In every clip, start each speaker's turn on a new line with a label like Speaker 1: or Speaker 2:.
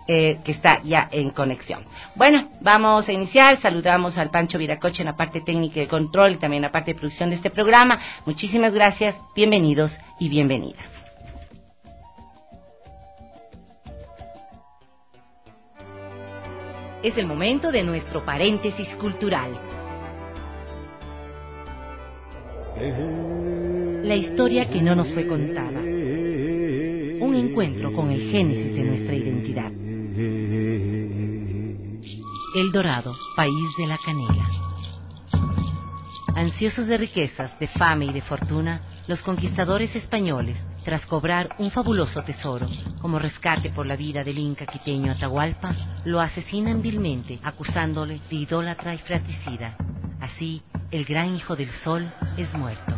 Speaker 1: que está ya en conexión. Bueno, vamos a iniciar. Saludamos al Pancho Viracocha en la parte técnica de control y también en la parte de producción de este programa. Muchísimas gracias, bienvenidos y bienvenidas. Es el momento de nuestro paréntesis cultural. La historia que no nos fue contada. Un encuentro con el génesis de nuestra identidad. El Dorado, país de la canela. Ansiosos de riquezas, de fama y de fortuna, los conquistadores españoles, tras cobrar un fabuloso tesoro como rescate por la vida del inca quiteño Atahualpa, lo asesinan vilmente, acusándole de idólatra y fratricida. Así, el gran hijo del sol es muerto.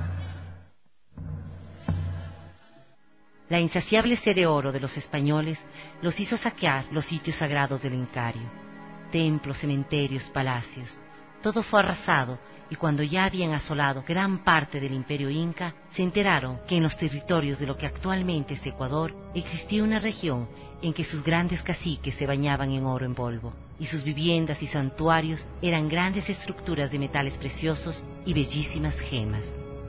Speaker 1: La insaciable sed de oro de los españoles los hizo saquear los sitios sagrados del Incario. Templos, cementerios, palacios, todo fue arrasado, y cuando ya habían asolado gran parte del imperio inca, se enteraron que en los territorios de lo que actualmente es Ecuador existía una región en que sus grandes caciques se bañaban en oro en polvo, y sus viviendas y santuarios eran grandes estructuras de metales preciosos y bellísimas gemas.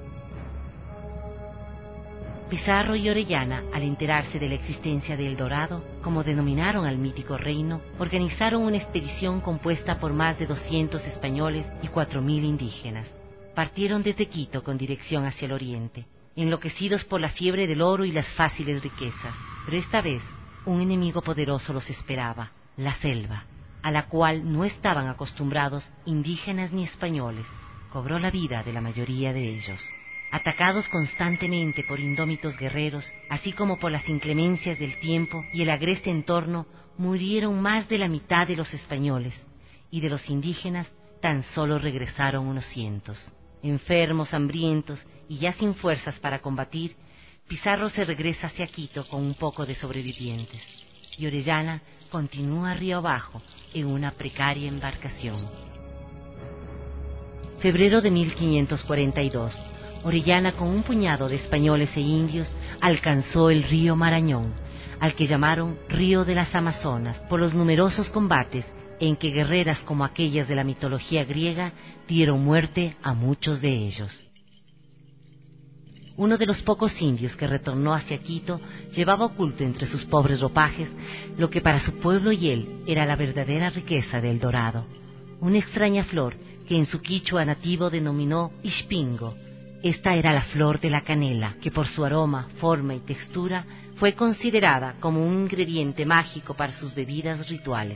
Speaker 1: Pizarro y Orellana, al enterarse de la existencia de El Dorado, como denominaron al mítico reino, organizaron una expedición compuesta por más de 200 españoles y 4.000 indígenas. Partieron desde Quito con dirección hacia el oriente, enloquecidos por la fiebre del oro y las fáciles riquezas. Pero esta vez, un enemigo poderoso los esperaba, la selva, a la cual no estaban acostumbrados indígenas ni españoles. Cobró la vida de la mayoría de ellos. Atacados constantemente por indómitos guerreros, así como por las inclemencias del tiempo y el agreste entorno, murieron más de la mitad de los españoles, y de los indígenas tan solo regresaron unos cientos. Enfermos, hambrientos y ya sin fuerzas para combatir, Pizarro se regresa hacia Quito con un poco de sobrevivientes, y Orellana continúa río abajo en una precaria embarcación. Febrero de 1542. Orellana, con un puñado de españoles e indios, alcanzó el río Marañón, al que llamaron Río de las Amazonas, por los numerosos combates en que guerreras como aquellas de la mitología griega dieron muerte a muchos de ellos. Uno de los pocos indios que retornó hacia Quito llevaba oculto entre sus pobres ropajes lo que para su pueblo y él era la verdadera riqueza del Dorado, una extraña flor que en su quichua nativo denominó Ixpingo. Esta era la flor de la canela, que por su aroma, forma y textura fue considerada como un ingrediente mágico para sus bebidas rituales.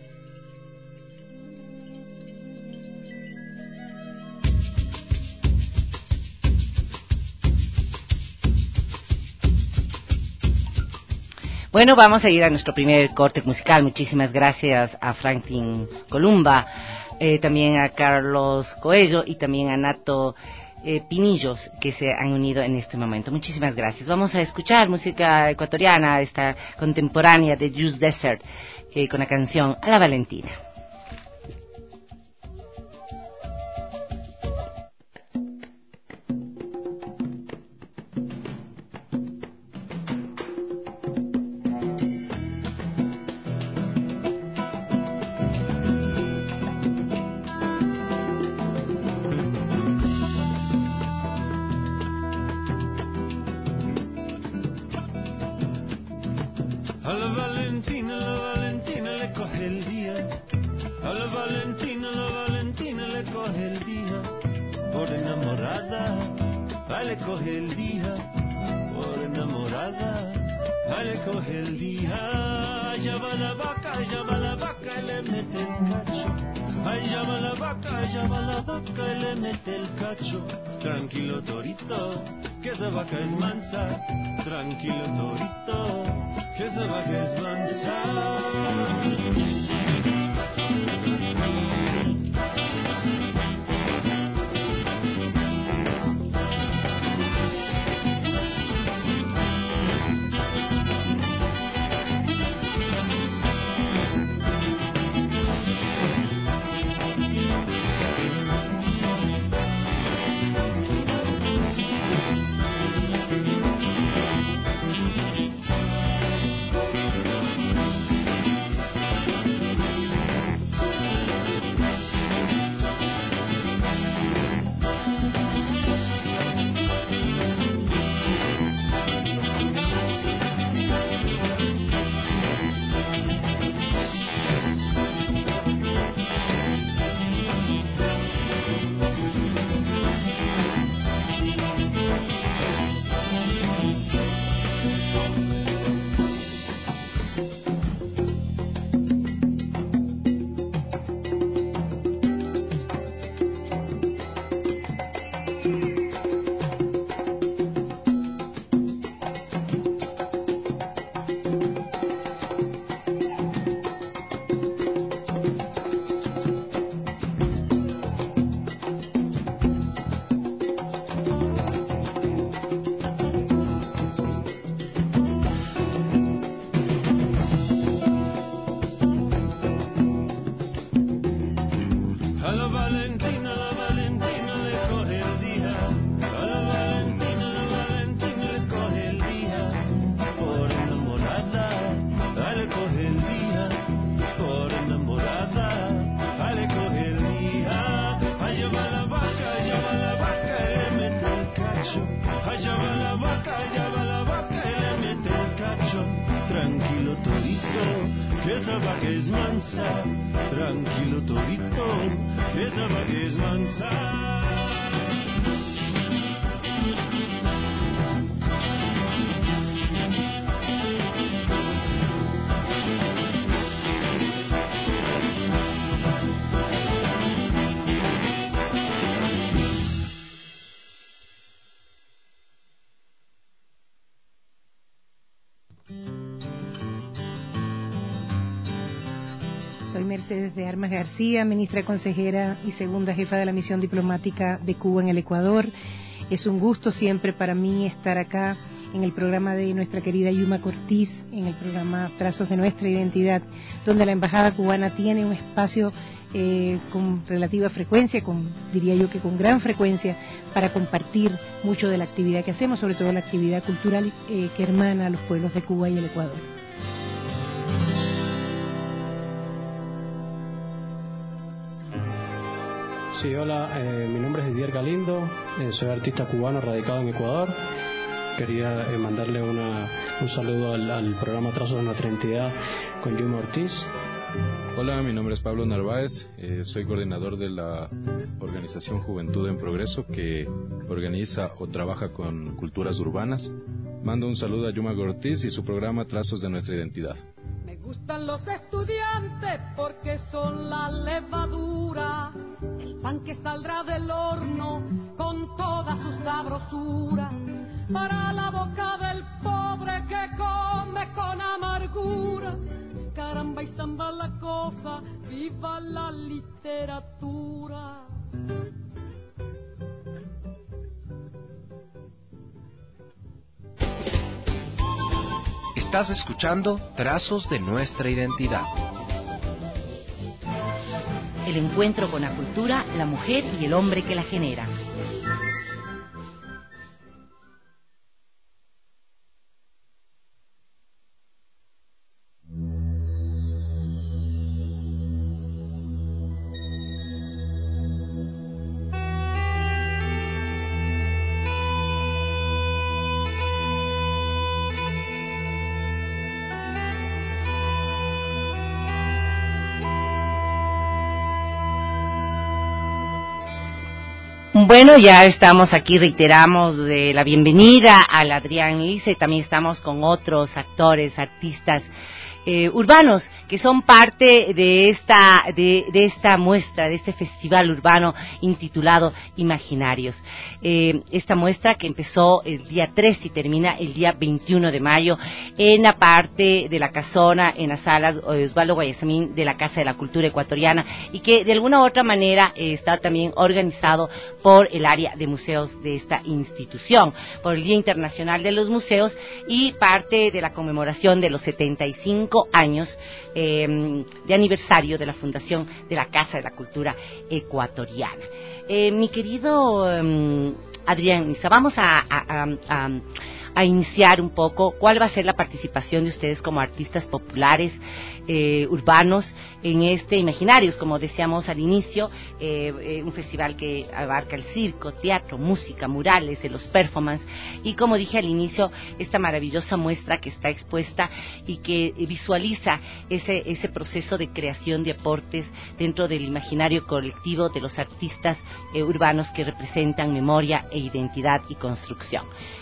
Speaker 1: Bueno, vamos a ir a nuestro primer corte musical. Muchísimas gracias a Franklin Columba, también a Carlos Coello y también a Nato Pinillos, que se han unido en este momento. Muchísimas gracias. Vamos a escuchar música ecuatoriana, esta contemporánea de Juice Desert, con la canción A la Valentina.
Speaker 2: A la Valentina le coge el día. A la Valentina le coge el día. Por enamorada, le coge el día. Por enamorada, le coge el día. Allá va la vaca y le mete el cacho. Allá va la vaca y le mete el cacho. Tranquilo torito, que esa vaca es mansa. Tranquilo torito, que esa vaca es mansa. esa vaca es mansa, tranquilo torito, esa vaca es mansa.
Speaker 3: Soy Mercedes de Armas García, ministra consejera y segunda jefa de la misión diplomática de Cuba en el Ecuador. Es un gusto siempre para mí estar acá en el programa de nuestra querida Yuma Cortiz, en el programa Trazos de Nuestra Identidad, donde la Embajada Cubana tiene un espacio con relativa frecuencia, diría yo que con gran frecuencia, para compartir mucho de la actividad que hacemos, sobre todo la actividad cultural que hermana a los pueblos de Cuba y el Ecuador.
Speaker 4: Sí, hola, mi nombre es Didier Galindo, soy artista cubano radicado en Ecuador. Quería mandarle un saludo al programa Trazos de Nuestra Identidad con Yuma Ortiz.
Speaker 5: Hola, mi nombre es Pablo Narváez, soy coordinador de la organización Juventud en Progreso, que organiza o trabaja con culturas urbanas. Mando un saludo a Yuma Ortiz y su programa Trazos de Nuestra Identidad.
Speaker 6: Me gustan los estudiantes porque son la levadura, el pan que saldrá del horno con toda su sabrosura, para la boca del pobre que come con amargura. Caramba y samba la cosa, viva la literatura.
Speaker 7: Estás escuchando Trazos de Nuestra Identidad.
Speaker 1: El encuentro con la cultura, la mujer y el hombre que la genera. Bueno, ya estamos aquí, reiteramos la bienvenida al Adrián Lice, también estamos con otros actores, artistas urbanos que son parte de esta muestra, de este festival urbano intitulado Imaginarios. Esta muestra que empezó el día 3 y termina el día 21 de mayo en la parte de la casona, en las salas Osvaldo Guayasamín de la Casa de la Cultura Ecuatoriana, y que de alguna u otra manera está también organizado por el área de museos de esta institución, por el Día Internacional de los Museos y parte de la conmemoración de los 75 años de aniversario de la fundación de la Casa de la Cultura Ecuatoriana. Mi querido Adrián Liza, vamos a iniciar un poco cuál va a ser la participación de ustedes como artistas populares urbanos en este Imaginarios, como decíamos al inicio, un festival que abarca el circo, teatro, música, murales, los performances, y como dije al inicio, esta maravillosa muestra que está expuesta y que visualiza ese proceso de creación de aportes dentro del imaginario colectivo de los artistas urbanos que representan memoria e identidad y construcción.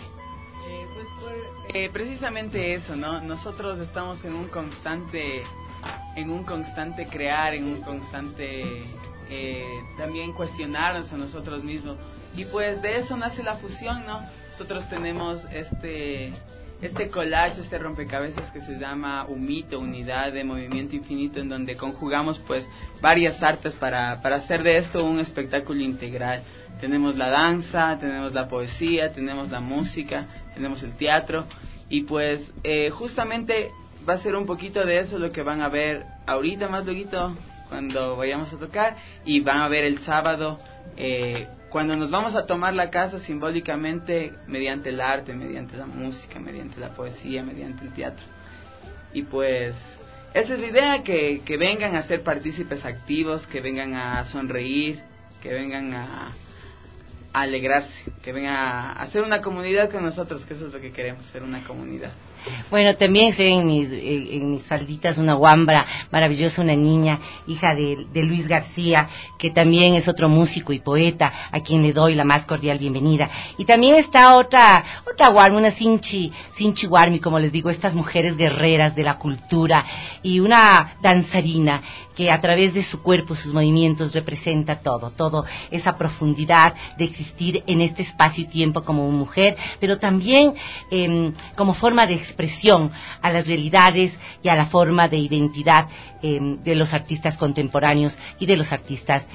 Speaker 8: Precisamente eso, ¿no? Nosotros estamos en un constante crear, en un constante también cuestionarnos a nosotros mismos, y pues de eso nace la fusión, ¿no? Nosotros tenemos este collage, este rompecabezas que se llama UMITO, Unidad de Movimiento Infinito, en donde conjugamos pues varias artes para hacer de esto un espectáculo integral. Tenemos la danza, tenemos la poesía, tenemos la música, tenemos el teatro, y pues justamente va a ser un poquito de eso lo que van a ver ahorita, más luego cuando vayamos a tocar, y van a ver el sábado cuando nos vamos a tomar la casa simbólicamente mediante el arte, mediante la música, mediante la poesía, mediante el teatro. Y pues esa es la idea, que vengan a ser partícipes activos, que vengan a sonreír, que vengan a alegrarse, que vengan a hacer una comunidad con nosotros, que eso es lo que queremos, ser una comunidad.
Speaker 1: Bueno, también se ven en mis falditas una guambra maravillosa, una niña, hija de Luis García, que también es otro músico y poeta, a quien le doy la más cordial bienvenida. Y también está otra guarmi, una Sinchi Guarmi, como les digo, estas mujeres guerreras de la cultura, y una danzarina que a través de su cuerpo, sus movimientos, representa todo esa profundidad de existir en este espacio y tiempo como mujer, pero también como forma de expresión a las realidades y a la forma de identidad de los artistas contemporáneos y de los artistas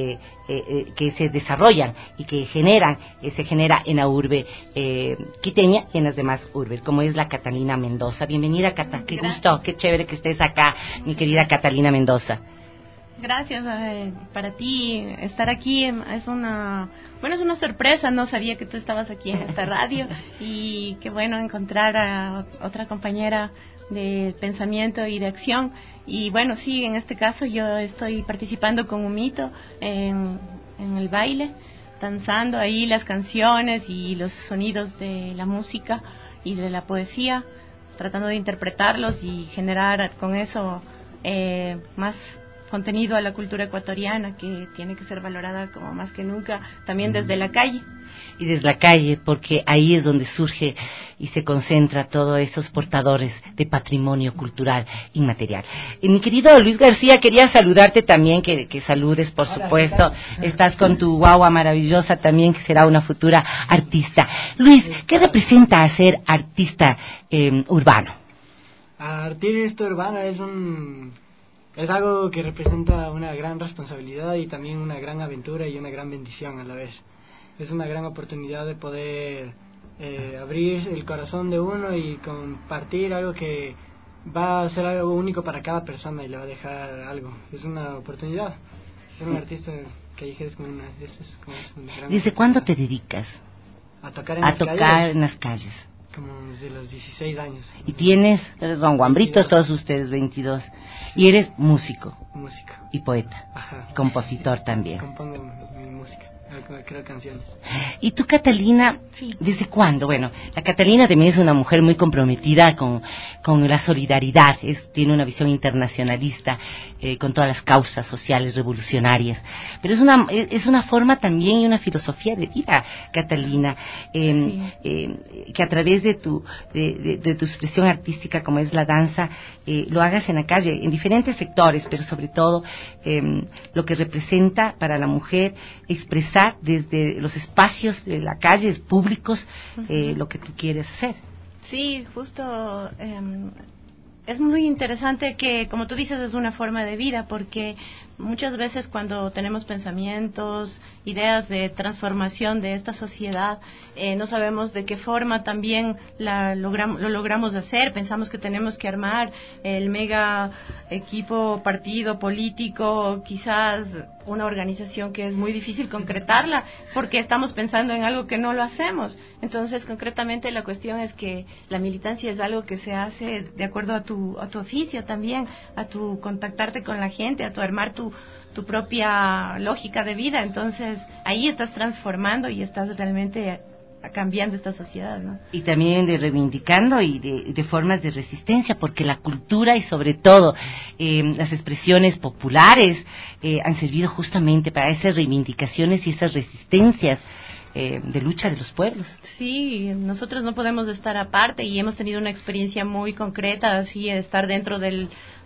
Speaker 1: que se desarrollan y que se genera en la urbe quiteña y en las demás urbes, como es la Catalina Mendoza. Bienvenida, Cata, qué gusto, qué chévere que estés acá, mi querida Catalina Mendoza.
Speaker 9: Gracias para ti estar aquí, es una sorpresa, no sabía que tú estabas aquí en esta radio y qué bueno encontrar a otra compañera de pensamiento y de acción. Y bueno, sí, en este caso yo estoy participando con Humito en el baile, danzando ahí las canciones y los sonidos de la música y de la poesía, tratando de interpretarlos y generar con eso más contenido a la cultura ecuatoriana, que tiene que ser valorada como más que nunca, también desde la calle.
Speaker 1: Y desde la calle, porque ahí es donde surge y se concentra todos esos portadores de patrimonio cultural inmaterial. Mi querido Luis García, quería saludarte también, que saludes, por supuesto. Estás con tu guagua maravillosa también, que será una futura artista. Luis, ¿qué representa ser artista urbano?
Speaker 10: Artista urbano es algo que representa una gran responsabilidad y también una gran aventura y una gran bendición a la vez. Es una gran oportunidad de poder abrir el corazón de uno y compartir algo que va a ser algo único para cada persona y le va a dejar algo. Es una oportunidad. Ser un artista callejero es como una gran.
Speaker 1: ¿Desde cuándo te dedicas
Speaker 10: a tocar en
Speaker 1: las calles?
Speaker 10: Como desde los 16 años.
Speaker 1: Y eres don Guambritos, todos ustedes 22. Sí. Y eres músico.
Speaker 10: Músico.
Speaker 1: Y poeta.
Speaker 10: Ajá.
Speaker 1: Y compositor también.
Speaker 10: Compongo mi música, creo canciones.
Speaker 1: ¿Y tú, Catalina, sí, desde cuándo? Bueno, la Catalina también es una mujer muy comprometida con la solidaridad, tiene una visión internacionalista con todas las causas sociales revolucionarias, pero es una forma también y una filosofía de vida, Catalina, que a través de tu expresión artística, como es la danza, lo hagas en la calle, en diferentes sectores, pero sobre todo lo que representa para la mujer expresar desde los espacios de la calle, públicos, lo que tú quieres hacer.
Speaker 9: Sí, justo es muy interesante que, como tú dices, es una forma de vida, porque muchas veces cuando tenemos pensamientos, ideas de transformación de esta sociedad, no sabemos de qué forma también lo logramos hacer. Pensamos que tenemos que armar el mega equipo, partido político, quizás una organización que es muy difícil concretarla, porque estamos pensando en algo que no lo hacemos. Entonces, concretamente, la cuestión es que la militancia es algo que se hace de acuerdo a tu oficio también, a tu contactarte con la gente, a tu armar tu propia lógica de vida. Entonces ahí estás transformando y estás realmente cambiando esta sociedad, ¿no?
Speaker 1: Y también de reivindicando y de formas de resistencia, porque la cultura y sobre todo las expresiones populares han servido justamente para esas reivindicaciones y esas resistencias de lucha de los pueblos.
Speaker 9: Sí, nosotros no podemos estar aparte y hemos tenido una experiencia muy concreta, así, estar dentro de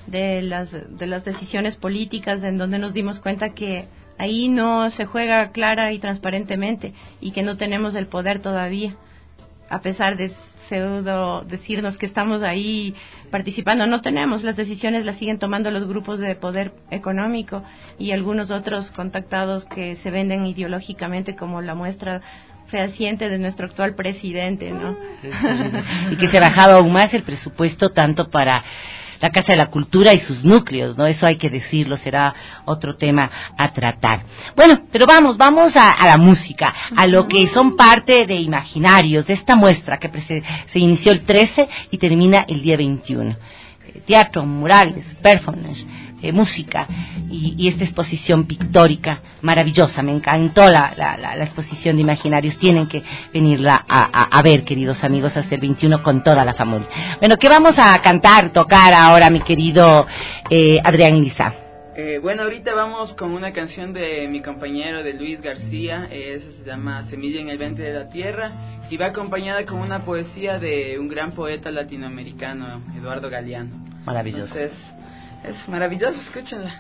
Speaker 9: las decisiones políticas, en donde nos dimos cuenta que ahí no se juega clara y transparentemente y que no tenemos el poder todavía, a pesar de pseudo decirnos que estamos ahí participando. No tenemos, las decisiones las siguen tomando los grupos de poder económico y algunos otros contactados que se venden ideológicamente, como la muestra fehaciente de nuestro actual presidente, ¿no?
Speaker 1: Y que se ha bajado aún más el presupuesto tanto para la Casa de la Cultura y sus núcleos, ¿no? Eso hay que decirlo, será otro tema a tratar. Bueno, pero vamos a la música, a lo que son parte de Imaginarios, de esta muestra que se inició el 13 y termina el día 21. Teatro, murales, performance, música y esta exposición pictórica maravillosa. Me encantó la exposición de imaginarios. Tienen que venirla a ver, queridos amigos, a hacer 21 con toda la familia. Bueno, ¿qué vamos a tocar ahora, mi querido Adrián Iliza?
Speaker 8: Bueno, ahorita vamos con una canción de mi compañero de Luis García, esa se llama Semilla en el vientre de la tierra, y va acompañada con una poesía de un gran poeta latinoamericano, Eduardo Galeano.
Speaker 1: Maravilloso.
Speaker 8: Entonces, es maravilloso, escúchenla.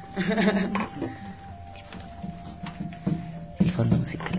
Speaker 1: El fondo musical.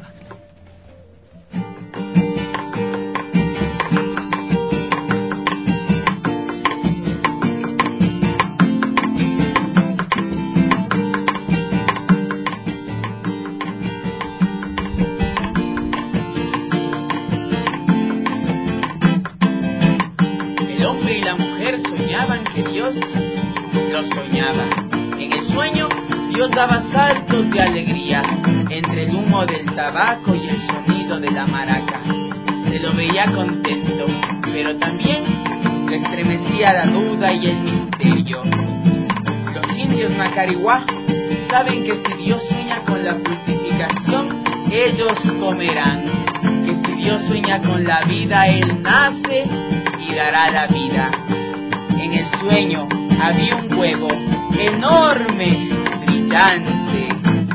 Speaker 11: Lo soñaba. En el sueño, Dios daba saltos de alegría entre el humo del tabaco y el sonido de la maraca. Se lo veía contento, pero también le estremecía la duda y el misterio. Los indios Macariguá saben que si Dios sueña con la fructificación, ellos comerán. Que si Dios sueña con la vida, Él nace y dará la vida. En el sueño había un huevo enorme, brillante.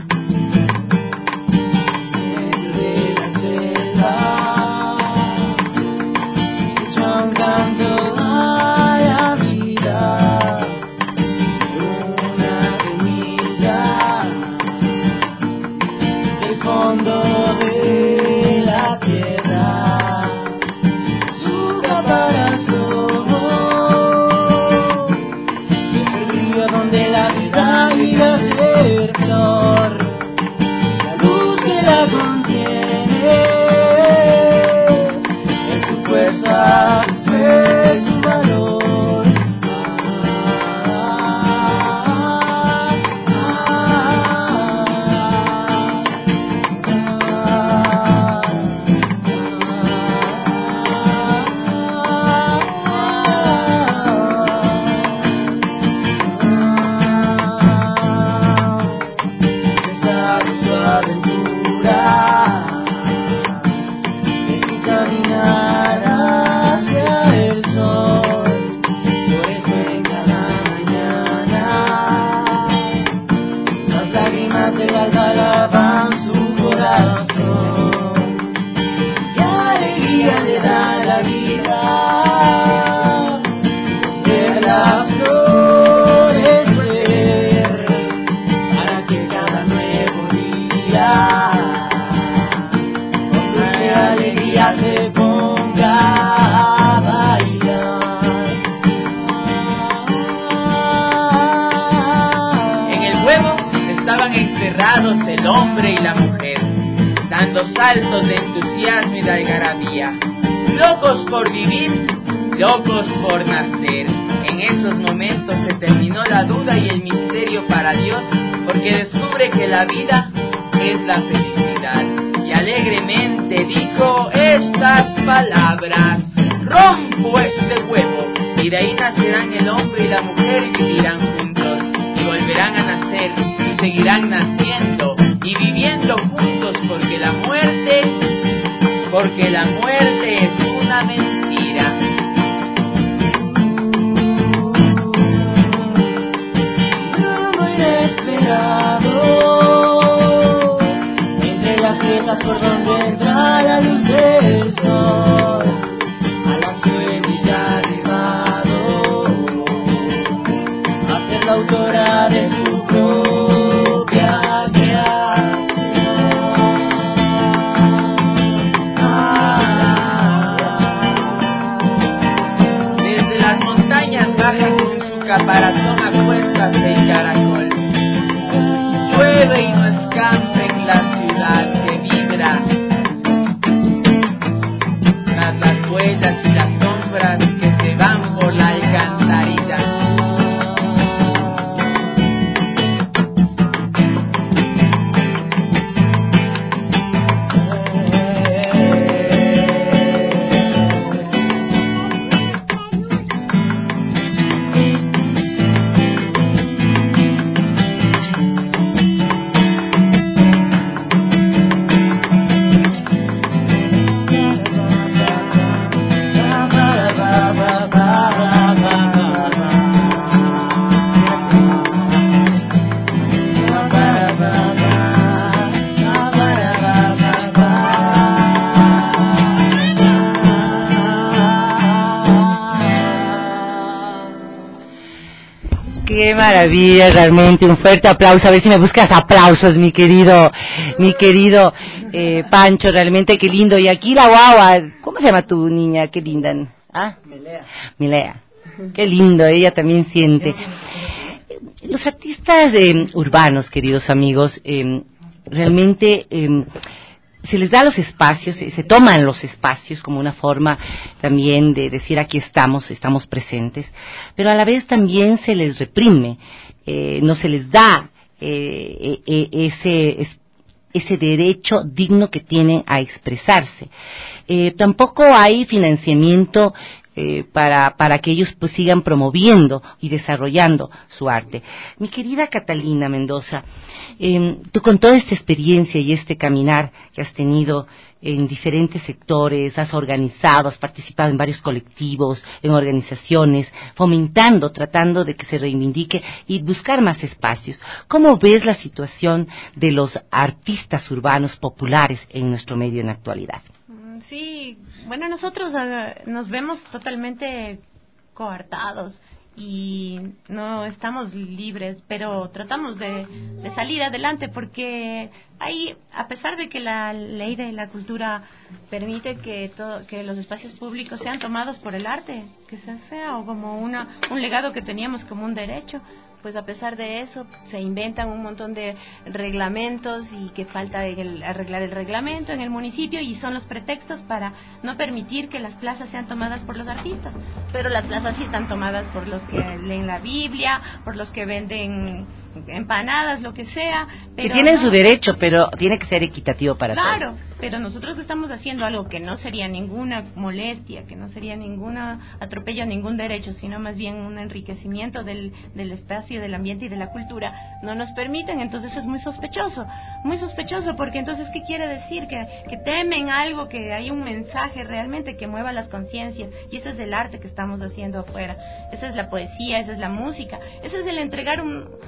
Speaker 12: Desde la selva se escucha un canto a la vida, una semilla del fondo de la tierra, su caparazón. Donde la vida iba a ser flor, la luz que la contiene, es su fuerza, su fe, su valor.
Speaker 11: El hombre y la mujer, dando saltos de entusiasmo y de algarabía, locos por vivir, locos por nacer. En esos momentos se terminó la duda y el misterio para Dios, porque descubre que la vida es la felicidad. Y alegremente dijo estas palabras: rompo este huevo, y de ahí nacerán el hombre y la mujer y vivirán juntos, y volverán a nacer, y seguirán naciendo y viviendo juntos, porque la muerte es una mentira.
Speaker 12: Rumbo inesperado, entre las piezas por donde entra la luz del sol, a la semilla arribado, a ser la autora de su propia creación.
Speaker 11: Desde las montañas baja con su caparazón a cuestas del caracol. Llueve y no escampa en la ciudad que vibra tras las huellas y las sombras que se van por la alcantarilla.
Speaker 1: Qué maravilla, realmente, un fuerte aplauso, a ver si me buscas aplausos, mi querido Pancho, realmente qué lindo. Y aquí la guagua, ¿cómo se llama tu niña? Qué linda. ¿Ah? Milea. Qué lindo, ella también siente. Los artistas urbanos, queridos amigos, realmente se les da los espacios, se toman los espacios como una forma también de decir aquí estamos presentes, pero a la vez también se les reprime, no se les da ese derecho digno que tienen a expresarse. Tampoco hay financiamiento para que ellos pues sigan promoviendo y desarrollando su arte. Mi querida Catalina Mendoza, tú con toda esta experiencia y este caminar que has tenido en diferentes sectores, has organizado, has participado en varios colectivos, en organizaciones, fomentando, tratando de que se reivindique y buscar más espacios. ¿Cómo ves la situación de los artistas urbanos populares en nuestro medio en la actualidad?
Speaker 9: Sí, bueno, nosotros nos vemos totalmente coartados y no estamos libres, pero tratamos de salir adelante porque hay, a pesar de que la ley de la cultura permite que los espacios públicos sean tomados por el arte, que sea o como un legado que teníamos como un derecho, pues a pesar de eso se inventan un montón de reglamentos y que falta arreglar el reglamento en el municipio y son los pretextos para no permitir que las plazas sean tomadas por los artistas, pero las plazas sí están tomadas por los que leen la Biblia, por los que venden empanadas, lo que sea. Pero
Speaker 1: que tienen su derecho, pero tiene que ser equitativo para todos.
Speaker 9: Claro, pero nosotros estamos haciendo algo que no sería ninguna molestia, que no sería ninguna atropello a ningún derecho, sino más bien un enriquecimiento del espacio, del ambiente y de la cultura, no nos permiten. Entonces es muy sospechoso, porque entonces ¿qué quiere decir? Que temen algo, que hay un mensaje realmente que mueva las conciencias, y ese es el arte que estamos haciendo afuera, esa es la poesía, esa es la música, ese es el entregar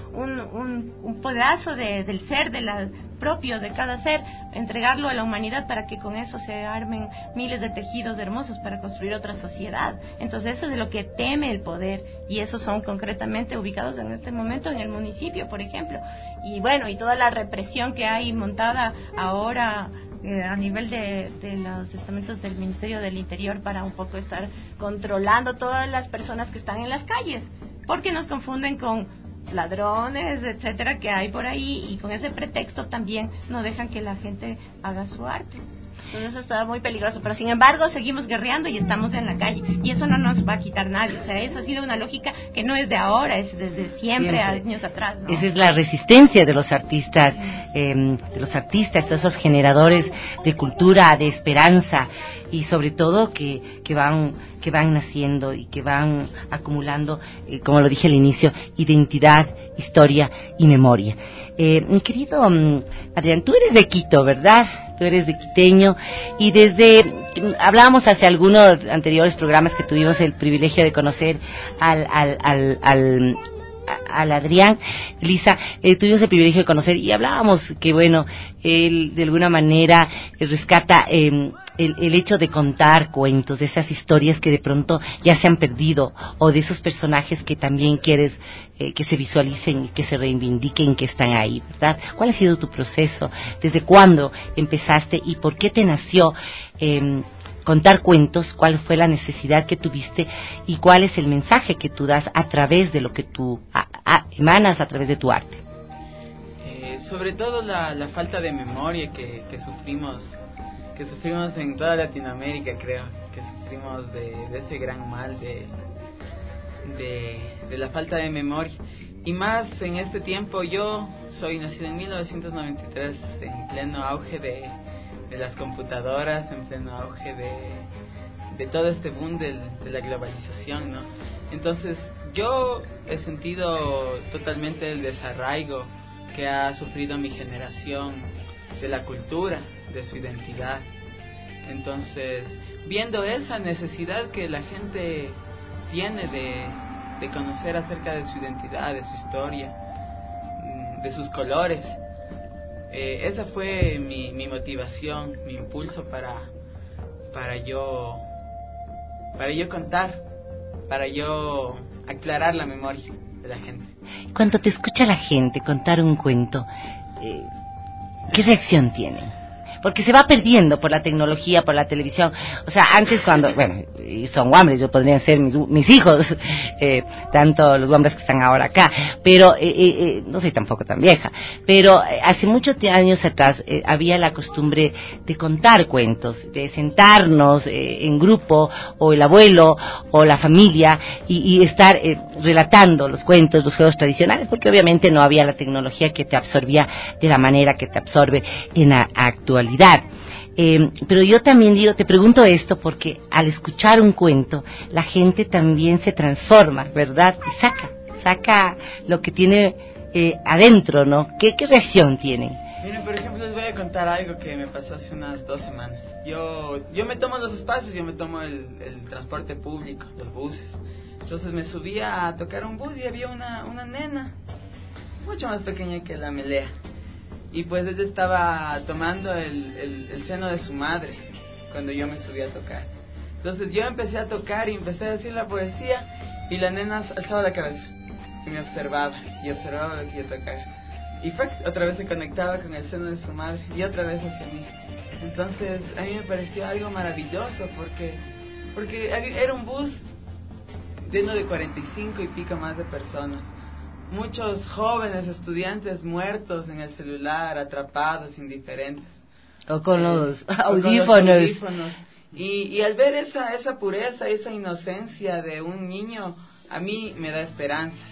Speaker 9: un pedazo del ser, propio de cada ser, entregarlo a la humanidad para que con eso se armen miles de tejidos hermosos para construir otra sociedad. Entonces eso es de lo que teme el poder, y esos son concretamente ubicados en este momento en el municipio, por ejemplo. Y bueno, y toda la represión que hay montada ahora a nivel de los estamentos del Ministerio del Interior para un poco estar controlando todas las personas que están en las calles, porque nos confunden con ladrones, etcétera, que hay por ahí, y con ese pretexto también no dejan que la gente haga su arte. Entonces eso está muy peligroso, pero sin embargo seguimos guerreando y estamos en la calle, y eso no nos va a quitar nadie. O sea, esa ha sido una lógica que no es de ahora, es desde siempre. Años atrás, ¿no? Esa
Speaker 1: es la resistencia de los artistas, de esos generadores de cultura, de esperanza, y sobre todo que van naciendo y que van acumulando, como lo dije al inicio, identidad, historia y memoria. Mi querido Adrián, tú eres de Quito, ¿verdad? Tú eres de quiteño, y hablábamos hace algunos anteriores programas que tuvimos el privilegio de conocer al Adrián, Lisa, tuvimos el privilegio de conocer y hablábamos que bueno, él de alguna manera rescata el hecho de contar cuentos, de esas historias que de pronto ya se han perdido, o de esos personajes que también quieres que se visualicen y que se reivindiquen, que están ahí, ¿verdad? ¿Cuál ha sido tu proceso? ¿Desde cuándo empezaste y por qué te nació contar cuentos? ¿Cuál fue la necesidad que tuviste y cuál es el mensaje que tú das a través de lo que tú emanas a través de tu arte?
Speaker 8: Sobre todo la falta de memoria que sufrimos en toda Latinoamérica, creo que sufrimos de ese gran mal de la falta de memoria, y más en este tiempo. Yo soy nacido en 1993, en pleno auge de las computadoras, en pleno auge de todo este boom de la globalización, ¿no? Entonces yo he sentido totalmente el desarraigo que ha sufrido mi generación de la cultura, de su identidad. Entonces, viendo esa necesidad que la gente tiene de conocer acerca de su identidad, de su historia, de sus colores, esa fue mi motivación, mi impulso para yo contar, para yo aclarar la memoria de
Speaker 11: la gente.
Speaker 1: Cuando te escucha la gente contar un cuento, ¿qué reacción tienen? Porque se va perdiendo por la tecnología, por la televisión. O sea, antes cuando, bueno, y son guambres, yo podrían ser mis hijos, tanto los guambres que están ahora acá, pero no soy tampoco tan vieja, pero hace muchos años atrás había la costumbre de contar cuentos, de sentarnos en grupo, o el abuelo, o la familia, y estar relatando los cuentos, los juegos tradicionales, porque obviamente no había la tecnología que te absorbía de la manera que te absorbe en la actualidad. Pero yo también te pregunto esto porque al escuchar un cuento la gente también se transforma, ¿verdad? Y saca lo que tiene adentro, ¿no? ¿Qué reacción tienen?
Speaker 8: Miren, por ejemplo, les voy a contar algo que me pasó hace unas 2 semanas. Yo me tomo los espacios, yo me tomo el transporte público, los buses. Entonces me subí a tocar un bus y había una nena mucho más pequeña que la Melea. Y pues ella estaba tomando el seno de su madre cuando yo me subí a tocar. Entonces yo empecé a tocar y empecé a decir la poesía y la nena alzaba la cabeza y me observaba y observaba lo que yo tocaba. Y otra vez se conectaba con el seno de su madre y otra vez hacia mí. Entonces a mí me pareció algo maravilloso porque era un bus lleno de 45 y pico más de personas. Muchos jóvenes estudiantes muertos en el celular, atrapados, indiferentes.
Speaker 1: O con los audífonos.
Speaker 8: Y al ver esa pureza, esa inocencia de un niño, a mí me da esperanza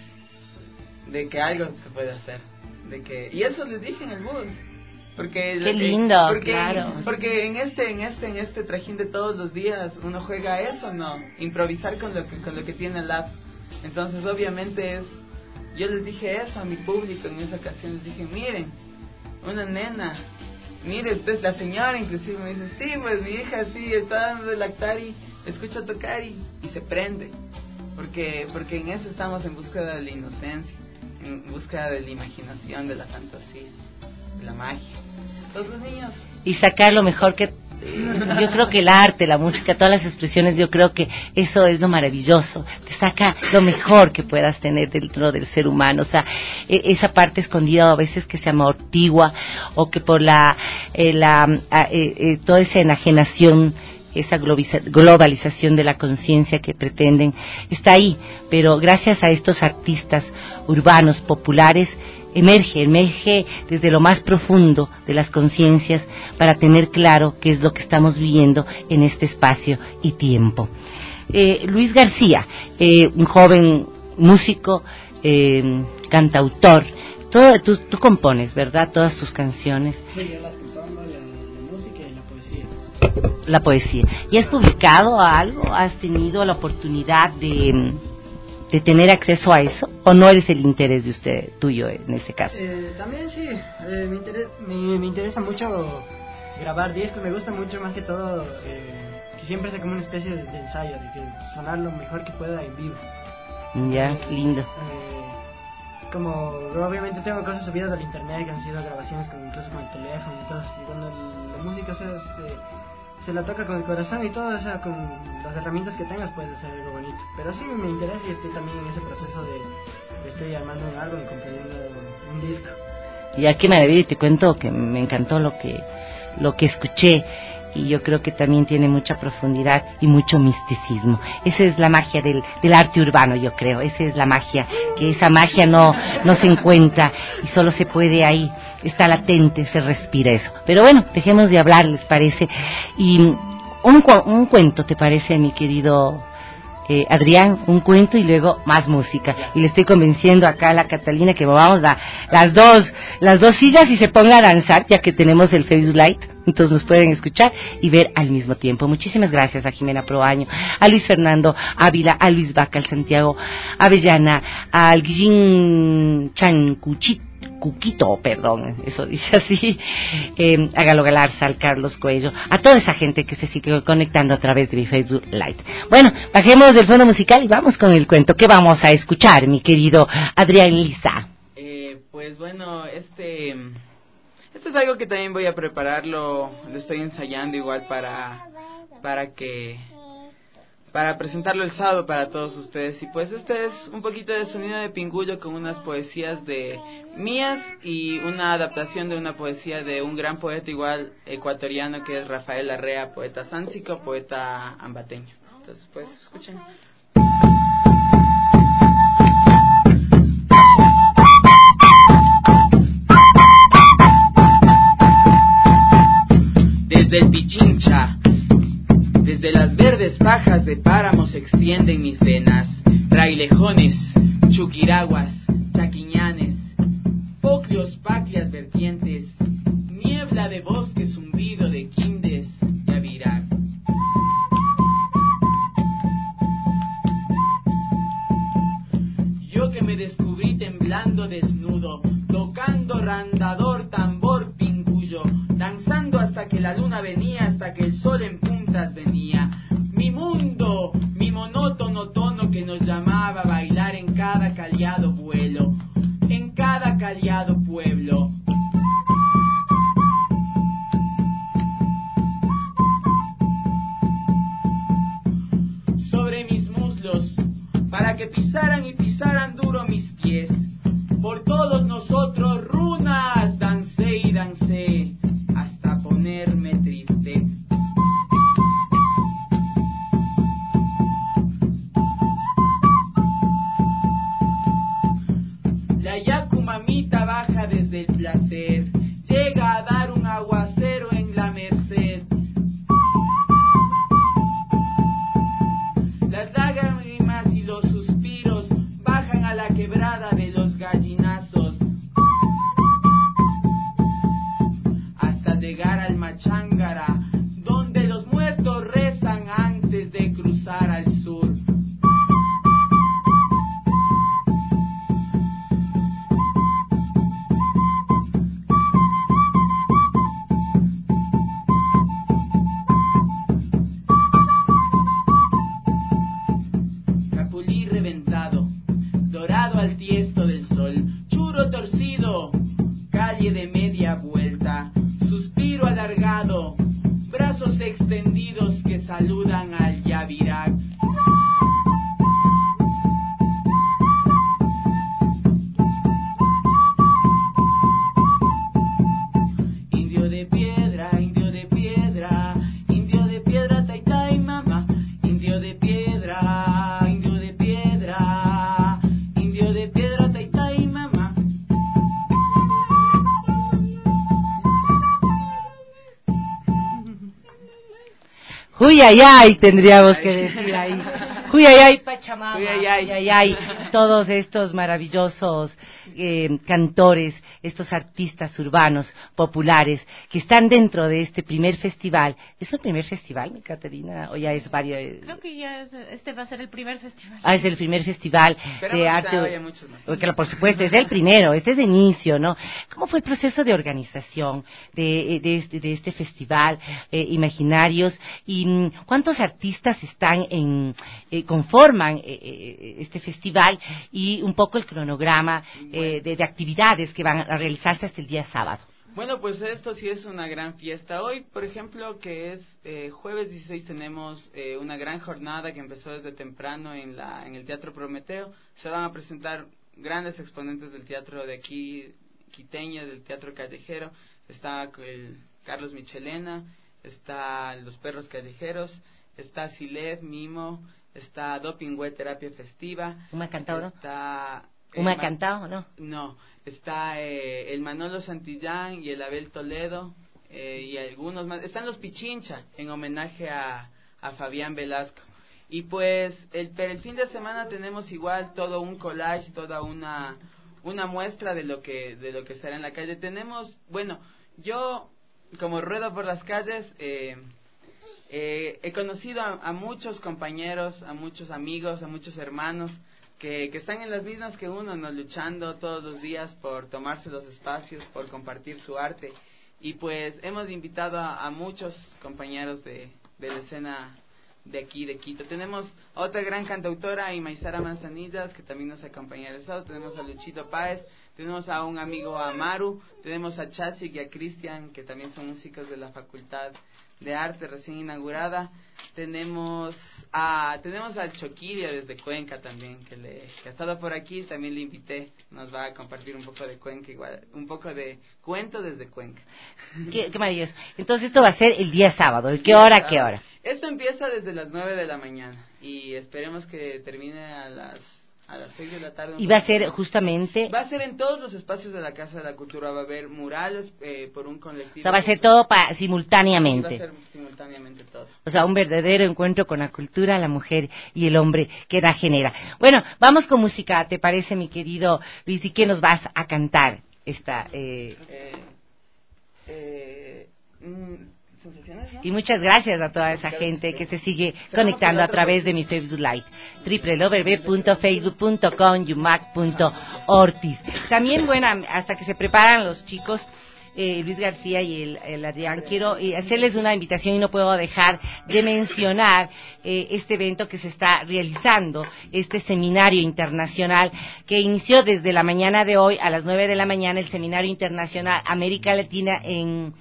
Speaker 8: de que algo se puede hacer. Y eso les dije en el bus. Porque
Speaker 1: qué lindo, claro.
Speaker 8: Porque en este trajín de todos los días uno juega a eso, ¿no? Improvisar con lo que tiene al lado. Entonces obviamente yo les dije eso a mi público en esa ocasión, les dije, miren, una nena, mire usted, la señora inclusive me dice, sí, pues mi hija sí, está dando de lactar y escucha tocar y se prende, porque en eso estamos en búsqueda de la inocencia, en búsqueda de la imaginación, de la fantasía, de la magia, todos los niños.
Speaker 1: Y sacar lo mejor que... Yo creo que el arte, la música, todas las expresiones, yo creo que eso es lo maravilloso, te saca lo mejor que puedas tener dentro del ser humano, o sea, esa parte escondida a veces que se amortigua o que por toda esa enajenación, esa globalización de la conciencia que pretenden, está ahí, pero gracias a estos artistas urbanos populares emerge desde lo más profundo de las conciencias para tener claro qué es lo que estamos viviendo en este espacio y tiempo. Luis García, un joven músico, cantautor, tú compones, ¿verdad? Todas tus canciones.
Speaker 10: Sí, yo las compongo, la música y la poesía.
Speaker 1: La poesía. ¿Y has publicado algo? ¿Has tenido la oportunidad de tener acceso a eso? ¿O no es el interés de tuyo en ese caso?
Speaker 10: También sí, me interesa mucho grabar discos, me gusta mucho más que todo que siempre sea como una especie de ensayo, de que sonar lo mejor que pueda en vivo.
Speaker 1: Ya, lindo.
Speaker 10: Como obviamente tengo cosas subidas al internet que han sido grabaciones incluso con el teléfono y todo, y cuando la música se la toca con el corazón y todo, o sea, con las herramientas que tengas puedes hacer algo bonito. Pero sí me interesa y estoy también en ese proceso de estoy armando un álbum y componiendo un disco.
Speaker 1: Ya, qué maravilla, y te cuento que me encantó lo que escuché, y yo creo que también tiene mucha profundidad y mucho misticismo. Esa es la magia del arte urbano, yo creo, esa es la magia, que esa magia no se encuentra y solo se puede ahí, está latente, se respira eso. Pero bueno, dejemos de hablar, ¿les parece? Y un cuento, ¿te parece, mi querido Adrián? Un cuento y luego más música. Y le estoy convenciendo acá a la Catalina que movamos las dos sillas y se ponga a danzar, ya que tenemos el Facebook Live, entonces nos pueden escuchar y ver al mismo tiempo. Muchísimas gracias a Jimena Proaño, a Luis Fernando Ávila, a Luis Vaca, al Santiago Avellana, al Guillín Cuquito, perdón, eso dice así, a Galo Galarza, al Carlos Cuello, a toda esa gente que se sigue conectando a través de mi Facebook Live. Bueno, bajemos del fondo musical y vamos con el cuento. ¿Qué vamos a escuchar, mi querido Adrián Lisa?
Speaker 8: Pues bueno, este es algo que también voy a prepararlo, lo estoy ensayando igual para para presentarlo el sábado para todos ustedes. Y pues este es un poquito de sonido de Pingullo con unas poesías de mías y una adaptación de una poesía de un gran poeta igual ecuatoriano que es Rafael Larrea, poeta sánsico, poeta ambateño. Entonces pues escuchen. Desde el Pichincha, desde las verdes pajas de páramo se extienden mis venas, frailejones, chuquiraguas, chaquiñanes, poclios, paclias vertientes, niebla de bosque, zumbido de quindes y avirac. Yo que me descubrí temblando desnudo, tocando randador, tambor, pingullo, danzando hasta que la luna venía, hasta que el sol en puntas venía. Mi mundo, mi monótono tono que nos llamaba a bailar en cada caliado vuelo, en cada caliado pueblo. Sobre mis muslos, para que pisaran y pisaran duro mis pies. Por todos nosotros runas dancé y dancé hasta ponerme triste. La yacumamita baja desde el placer, llega a dar un aguacero en la Merced. Las lágrimas y los suspiros bajan a la quebrada de los gallinazos, hasta llegar al Machángara, donde los muertos rezan antes de cruzar al sur. Capulí reventado, dorado al tiesto del sol, churo torcido, calle de media vuelta, suspiro alargado, brazos extendidos que saludan al Yavirac. Indio de piedra, indio de piedra, indio de piedra, taita y mamá, indio de piedra, indio de piedra, indio de piedra, taita y mamá.
Speaker 1: Huyayay, tendríamos que decir ahí. Huyayay, Pachamama. Huyayay, todos estos maravillosos cantores, estos artistas urbanos, populares, que están dentro de este primer festival. ¿Es el primer festival, mi Caterina? ¿O ya es varios?
Speaker 9: Creo que ya este va a ser el primer festival.
Speaker 1: Es el primer festival de arte. Porque, por supuesto, es el primero, este es de inicio, ¿no? ¿Cómo fue el proceso de organización de este festival, Imaginarios? ¿Y cuántos artistas están conforman este festival? Y un poco el cronograma de actividades que van a realizarse hasta el día sábado.
Speaker 8: Bueno, pues esto sí es una gran fiesta. Hoy, por ejemplo, que es jueves 16, tenemos una gran jornada que empezó desde temprano en el Teatro Prometeo. Se van a presentar grandes exponentes del teatro de aquí, quiteño, del teatro callejero. Está el Carlos Michelena, está Los Perros Callejeros, está Silev, Mimo, está Dopingüe, Terapia Festiva.
Speaker 1: ¿Un cantado,
Speaker 8: está
Speaker 1: ¿Un cantado, no?
Speaker 8: No, está el Manolo Santillán y el Abel Toledo y algunos más. Están los Pichincha en homenaje a Fabián Velasco. Y pues el fin de semana tenemos igual todo un collage, toda una muestra de lo que será en la calle. Tenemos, bueno, yo como ruedo por las calles he conocido a muchos compañeros, a muchos amigos, a muchos hermanos que están en las mismas que uno, ¿no? Luchando todos los días por tomarse los espacios, por compartir su arte. Y pues hemos invitado a muchos compañeros de la escena de aquí, de Quito. Tenemos otra gran cantautora, Imaizara Manzanillas, que también nos acompaña el sábado. Tenemos a Luchito Páez, tenemos a un amigo Amaru, tenemos a Chasik y a Cristian, que también son músicos de la Facultad de arte recién inaugurada. Tenemos al Choquiria desde Cuenca también, que ha estado por aquí, también le invité. Nos va a compartir un poco de Cuenca, igual, un poco de cuento desde Cuenca.
Speaker 1: Qué maravilloso. Entonces esto va a ser el día sábado. ¿De qué hora a qué hora?
Speaker 8: Esto empieza desde las 9 de la mañana y esperemos que termine a las 6 de la tarde.
Speaker 1: Y va a ser justamente...
Speaker 8: Va a ser en todos los espacios de la Casa de la Cultura. Va a haber murales por un colectivo.
Speaker 1: O sea, va a ser todo simultáneamente.
Speaker 8: Sí, va a ser simultáneamente todo.
Speaker 1: O sea, un verdadero encuentro con la cultura, la mujer y el hombre que la genera. Bueno, vamos con música, ¿te parece, mi querido Luis? ¿Y qué nos vas a cantar esta...
Speaker 8: sensaciones, ¿no?
Speaker 1: Y muchas gracias a toda esa gente que se sigue conectando a través de mi Facebook Live, www.facebook.com/yumac.ortiz. También, bueno, hasta que se preparan los chicos, Luis García y el Adrián, quiero hacerles una invitación y no puedo dejar de mencionar este evento que se está realizando, este seminario internacional que inició desde la mañana de hoy a las 9 de la mañana, el Seminario Internacional América Latina en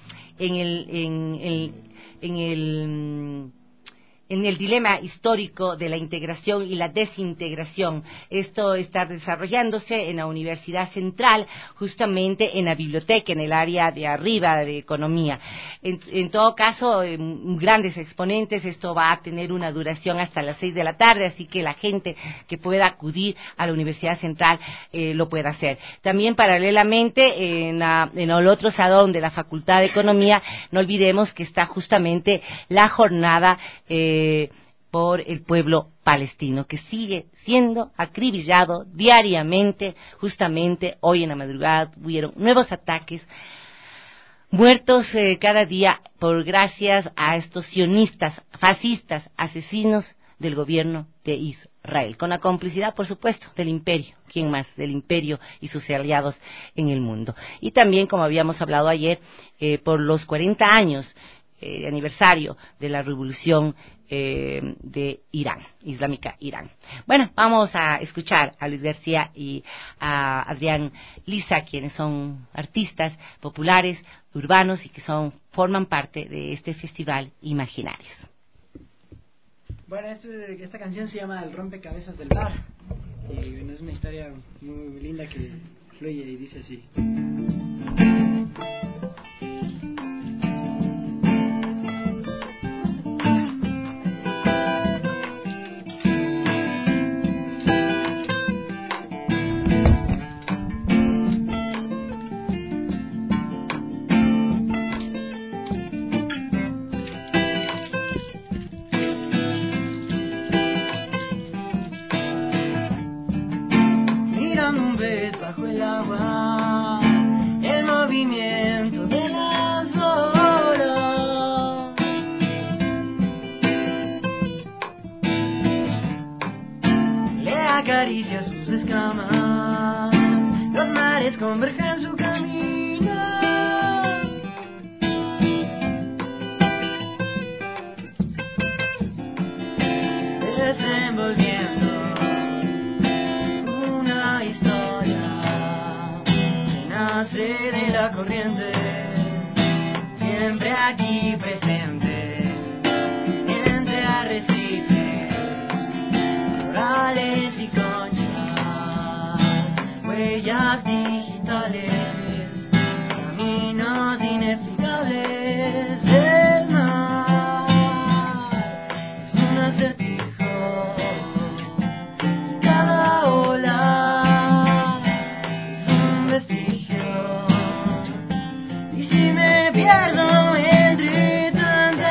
Speaker 1: el dilema histórico de la integración y la desintegración. Esto está desarrollándose en la Universidad Central, justamente en la biblioteca, en el área de arriba de economía. En todo caso, grandes exponentes. Esto va a tener una duración hasta las 6 de la tarde, así que la gente que pueda acudir a la Universidad Central lo pueda hacer. También, paralelamente, en el otro salón de la Facultad de Economía, no olvidemos que está justamente la jornada por el pueblo palestino, que sigue siendo acribillado diariamente. Justamente hoy en la madrugada hubieron nuevos ataques, muertos cada día gracias a estos sionistas, fascistas, asesinos del gobierno de Israel, con la complicidad, por supuesto, del imperio. ¿Quién más? Del imperio y sus aliados en el mundo. Y también, como habíamos hablado ayer, por los 40 años aniversario de la revolución de Irán, islámica Irán. Bueno, vamos a escuchar a Luis García y a Adrián Lisa, quienes son artistas populares, urbanos y que forman parte de este festival Imaginarios.
Speaker 10: Bueno, esta canción se llama El rompecabezas del bar y bueno, es una historia muy linda que fluye y dice así. Bajo el agua, el movimiento de las olas, le acaricia sus escamas, los mares convergen su camino, desenvolviendo una historia nace de la corriente, siempre aquí presente, entre arrecifes, corales y conchas, huellas digitales, caminos inexplicables. El mar es un acertijo, cada ola es un vestigio. Y si me pierdo entre tanta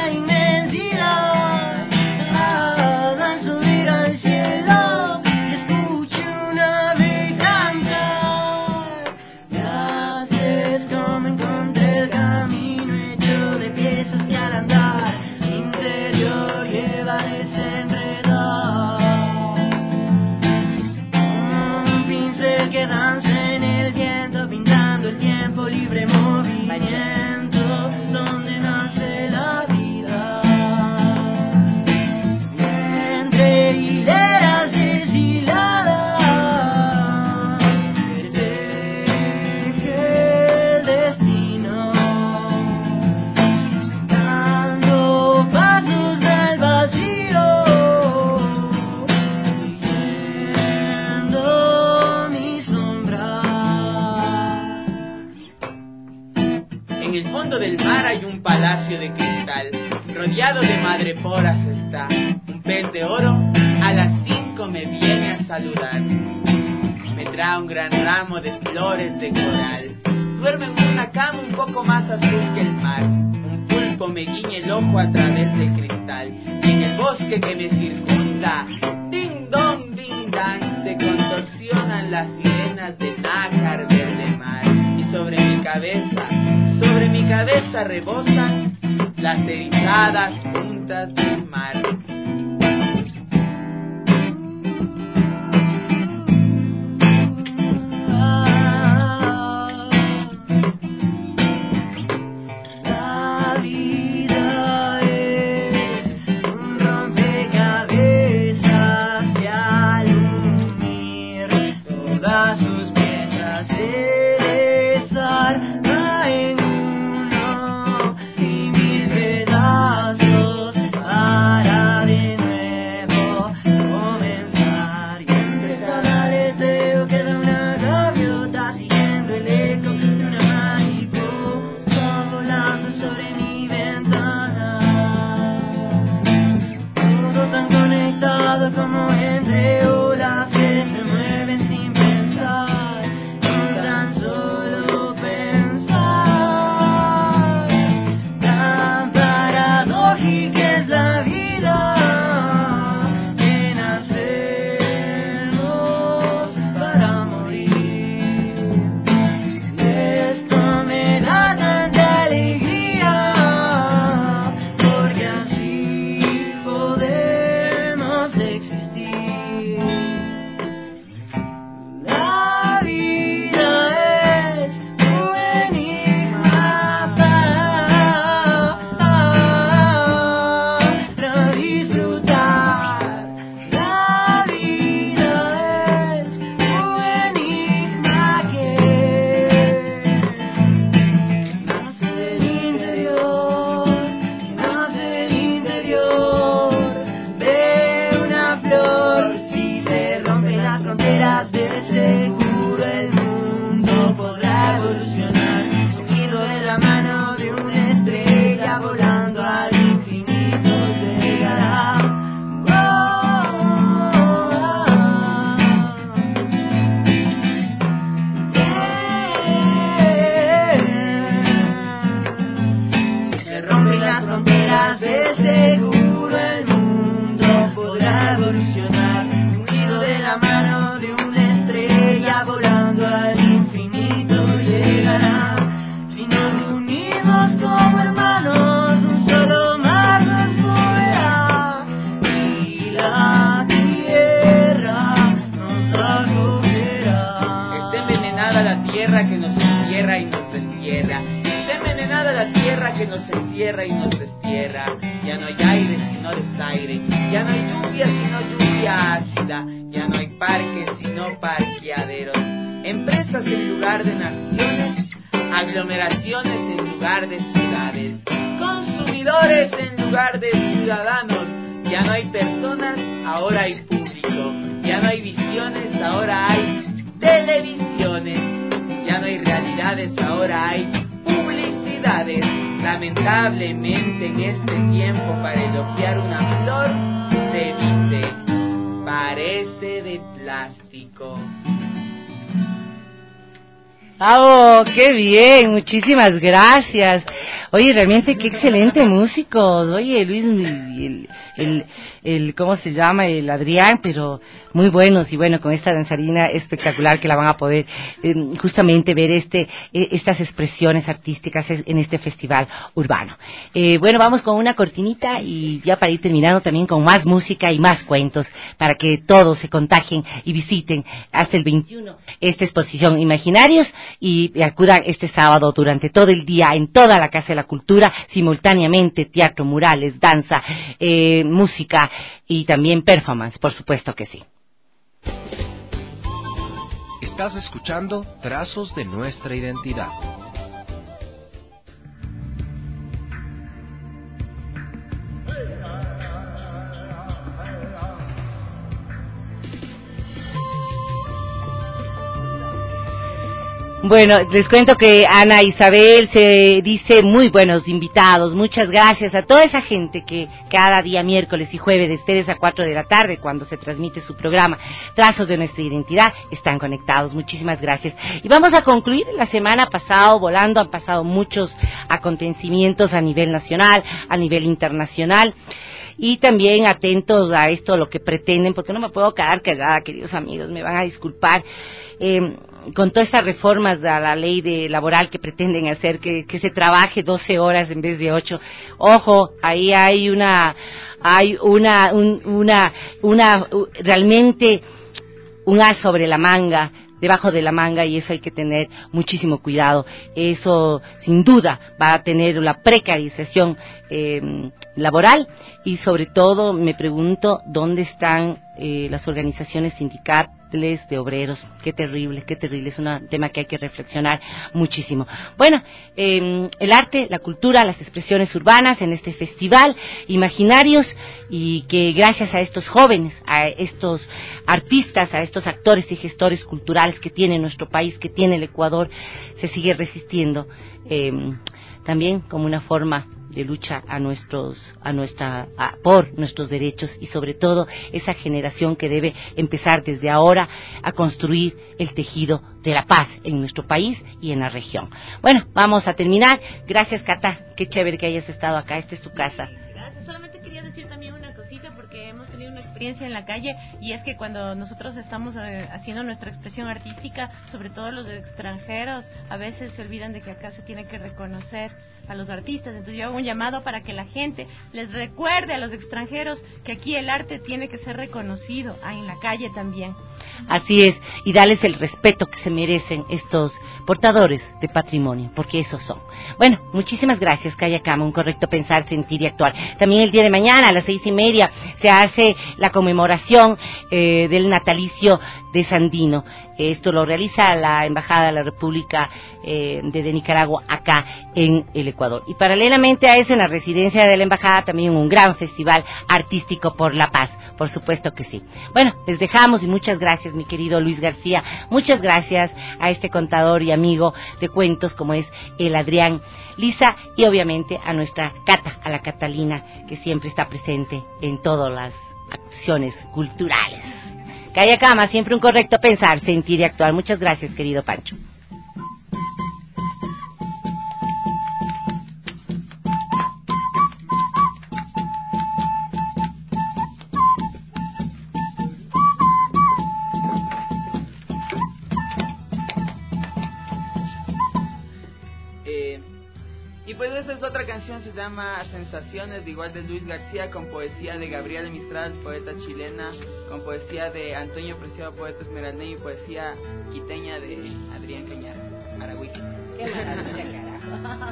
Speaker 11: En el fondo del mar hay un palacio de cristal, rodeado de madreporas está. Un pez de oro a las 5 me viene a saludar. Me trae un gran ramo de flores de coral. Duerme en una cama un poco más azul que el mar. Un pulpo me guiña el ojo a través del cristal. Y en el bosque que me circunda, ding dong, ding dang, se contorsionan las sirenas de nácar verde mar. Y sobre mi cabeza rebosan las erizadas puntas del mar.
Speaker 13: Lamentablemente en este tiempo para elogiar una flor se dice parece de plástico.
Speaker 1: ¡Oh, qué bien! Muchísimas gracias. Oye, realmente qué excelente músicos. Oye, Luis, ¿cómo se llama? El Adrián, pero muy buenos. Y bueno, con esta danzarina espectacular que la van a poder justamente ver estas expresiones artísticas en este festival urbano. Bueno, vamos con una cortinita y ya para ir terminando también con más música y más cuentos para que todos se contagien y visiten hasta el 21 esta exposición Imaginarios y acudan este sábado durante todo el día en toda la Casa de la Cultura, simultáneamente teatro, murales, danza, música y también performance, por supuesto que sí.
Speaker 7: Estás escuchando Trazos de Nuestra Identidad.
Speaker 1: Bueno, les cuento que Ana Isabel se dice muy buenos invitados. Muchas gracias a toda esa gente que cada día miércoles y jueves de 3 a 4 de la tarde, cuando se transmite su programa Trazos de Nuestra Identidad, están conectados. Muchísimas gracias. Y vamos a concluir. La semana pasada volando, han pasado muchos acontecimientos a nivel nacional, a nivel internacional. Y también atentos a esto, lo que pretenden, porque no me puedo quedar callada, queridos amigos, me van a disculpar, con todas estas reformas a la ley laboral que pretenden hacer, que se trabaje 12 horas en vez de 8. Ojo, ahí hay realmente un as sobre la manga, debajo de la manga, y eso hay que tener muchísimo cuidado. Eso sin duda va a tener la precarización laboral, y sobre todo me pregunto dónde están las organizaciones sindicales de obreros. Qué terrible, es un tema que hay que reflexionar muchísimo. Bueno, el arte, la cultura, las expresiones urbanas en este festival Imaginarios, y que gracias a estos jóvenes, a estos artistas, a estos actores y gestores culturales que tiene nuestro país, que tiene el Ecuador, se sigue resistiendo, también como una forma de lucha por nuestros derechos, y sobre todo esa generación que debe empezar desde ahora a construir el tejido de la paz en nuestro país y en la región. Bueno, vamos a terminar. Gracias, Cata, qué chévere que hayas estado acá, esta es tu casa.
Speaker 9: Gracias, solamente quería decir también una cosita, porque hemos tenido una experiencia en la calle, y es que cuando nosotros estamos haciendo nuestra expresión artística, sobre todo los extranjeros, a veces se olvidan de que acá se tiene que reconocer a los artistas. Entonces yo hago un llamado para que la gente les recuerde a los extranjeros que aquí el arte tiene que ser reconocido, en la calle también.
Speaker 1: Así es, y darles el respeto que se merecen estos portadores de patrimonio, porque esos son. Bueno, muchísimas gracias, Calla Cama, un correcto pensar, sentir y actuar. También el día de mañana a las 6:30 se hace la conmemoración del natalicio de Sandino. Esto lo realiza la Embajada de la República de Nicaragua acá en el Ecuador. Y paralelamente a eso, en la residencia de la Embajada, también un gran festival artístico por la paz. Por supuesto que sí. Bueno, les dejamos, y muchas gracias, mi querido Luis García. Muchas gracias a este contador y amigo de cuentos como es el Adrián Lisa, y obviamente a nuestra Cata, a la Catalina, que siempre está presente en todas las acciones culturales. Calla Cama, siempre un correcto pensar, sentir y actuar. Muchas gracias, querido Pancho.
Speaker 8: Y pues esta es otra canción, se llama Sensaciones, de igual de Luis García, con poesía de Gabriela Mistral, poeta chilena, con poesía de Antonio Preciado, poeta esmeraldeño, y poesía quiteña de Adrián Cañar, Aragüí.
Speaker 9: Qué maravilla, carajo.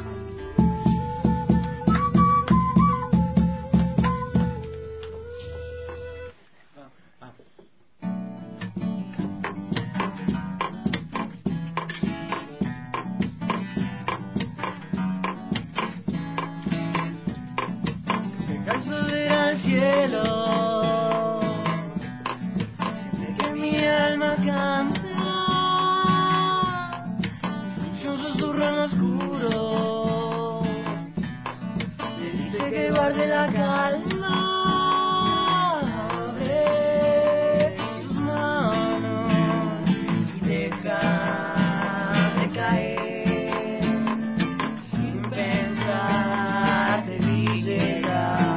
Speaker 12: Cielo, siempre que mi alma canta, escucho un susurro en lo oscuro, le dice que guarde la calma, abre sus manos y deja de caer, sin pensar te vi llegar.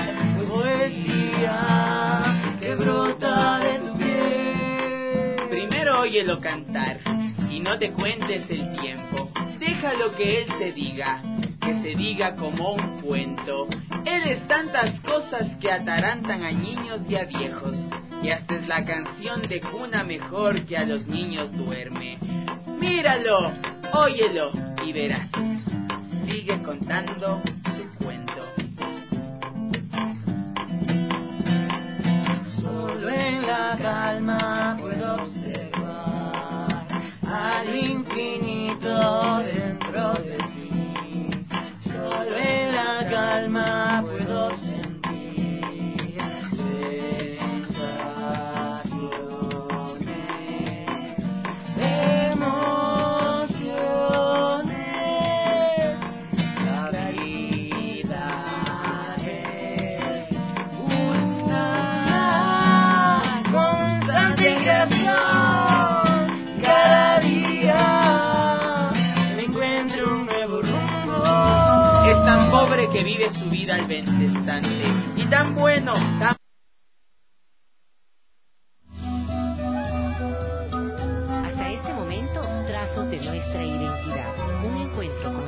Speaker 12: Que brota de tu piel.
Speaker 11: Primero óyelo cantar y no te cuentes el tiempo. Déjalo que él se diga como un cuento. Él es tantas cosas que atarantan a niños y a viejos, y hasta es la canción de cuna mejor que a los niños duerme. Míralo, óyelo y verás. Sigue contando su cuento.
Speaker 12: Solo en la calma puedo observar al infinito dentro de ti. Solo en la calma puedo sentir sensaciones hermosas.
Speaker 11: hombre que vive su vida al benestante. Y tan bueno, tan...
Speaker 1: Hasta este momento, trazos de nuestra identidad. Un encuentro